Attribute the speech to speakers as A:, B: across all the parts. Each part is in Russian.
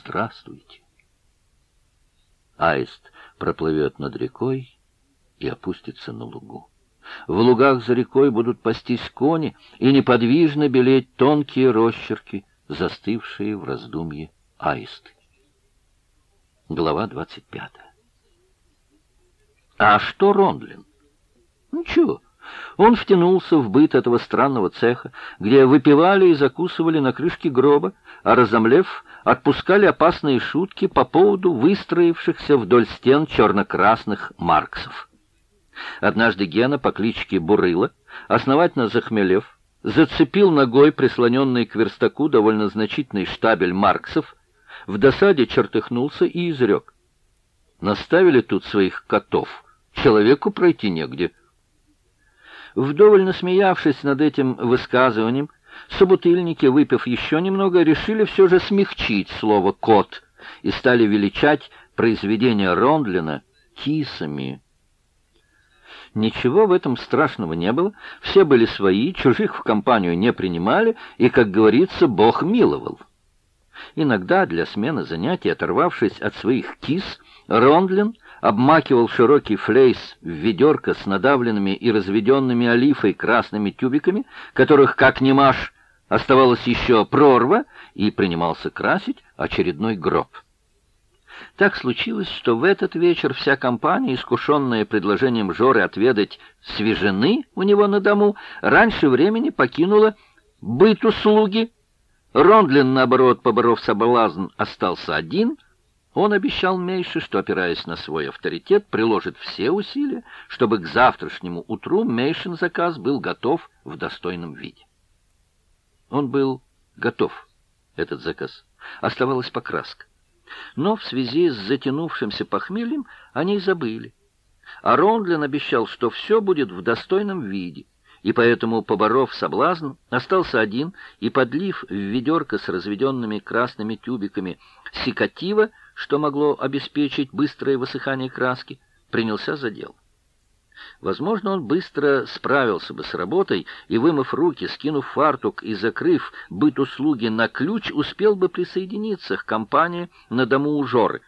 A: здравствуйте. Аист проплывет над рекой и опустится на лугу. В лугах за рекой будут пастись кони и неподвижно белеть тонкие росчерки, застывшие в раздумье аисты. Глава 25. А что Рондлин? Ничего. Он втянулся в быт этого странного цеха, где выпивали и закусывали на крышке гроба, а разомлев, отпускали опасные шутки по поводу выстроившихся вдоль стен черно-красных марксов. Однажды Гена по кличке Бурыло, основательно захмелев, зацепил ногой прислоненный к верстаку довольно значительный штабель марксов, в досаде чертыхнулся и изрек: «Наставили тут своих котов, человеку пройти негде». Вдоволь насмеявшись над этим высказыванием, собутыльники, выпив еще немного, решили все же смягчить слово «кот» и стали величать произведения Рондлина кисами. Ничего в этом страшного не было, все были свои, чужих в компанию не принимали, и, как говорится, Бог миловал. Иногда для смены занятий, оторвавшись от своих кис, Рондлин обмакивал широкий флейс в ведерко с надавленными и разведенными олифой красными тюбиками, которых, как ни мажь, оставалась еще прорва, и принимался красить очередной гроб. Так случилось, что в этот вечер вся компания, искушенная предложением Жоры отведать свежины у него на дому, раньше времени покинула быт услуги. Рондлин, наоборот, поборов соблазн, остался один. Он обещал Мейше, что, опираясь на свой авторитет, приложит все усилия, чтобы к завтрашнему утру Мейшин заказ был готов в достойном виде. Он был готов, этот заказ. Оставалась покраска. Но в связи с затянувшимся похмельем они забыли. А Рондлин обещал, что все будет в достойном виде, и поэтому, поборов соблазн, остался один и, подлив в ведерко с разведенными красными тюбиками секатива, что могло обеспечить быстрое высыхание краски, принялся за дело. Возможно, он быстро справился бы с работой и, вымыв руки, скинув фартук и закрыв быт услуги на ключ, успел бы присоединиться к компании на дому у Жоры.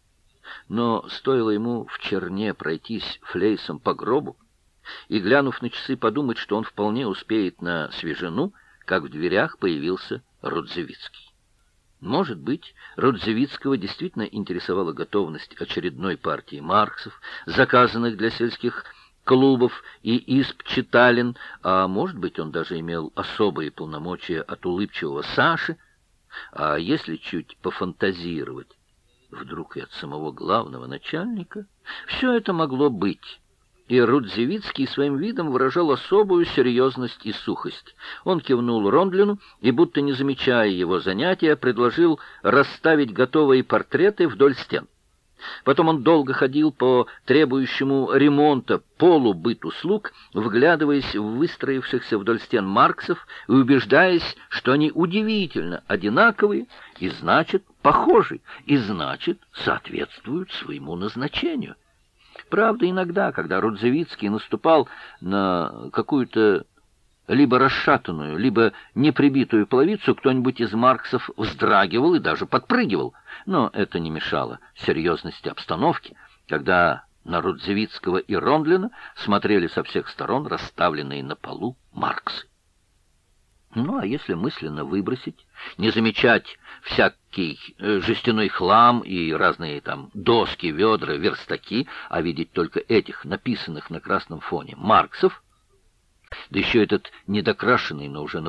A: Но стоило ему в черне пройтись флейсом по гробу и, глянув на часы, подумать, что он вполне успеет на свежину, как в дверях появился Рудзевицкий. Может быть, Рудзевицкого действительно интересовала готовность очередной партии марксов, заказанных для сельских клубов и изб читален, а может быть, он даже имел особые полномочия от улыбчивого Саши, а если чуть пофантазировать, вдруг и от самого главного начальника. Все это могло быть. И Рудзевицкий своим видом выражал особую серьезность и сухость. Он кивнул Рондлину и, будто не замечая его занятия, предложил расставить готовые портреты вдоль стен. Потом он долго ходил по требующему ремонта полу быт услуг, вглядываясь в выстроившихся вдоль стен марксов и убеждаясь, что они удивительно одинаковые и, значит, похожи, и, значит, соответствуют своему назначению. Правда, иногда, когда Рудзевицкий наступал на какую-то либо расшатанную, либо неприбитую половицу, кто-нибудь из марксов вздрагивал и даже подпрыгивал. Но это не мешало серьезности обстановки, когда на Рудзевицкого и Рондлина смотрели со всех сторон расставленные на полу марксы. Ну, а если мысленно выбросить, не замечать всякий жестяной хлам и разные там доски, ведра, верстаки, а видеть только этих написанных на красном фоне марксов, да еще этот недокрашенный, но уже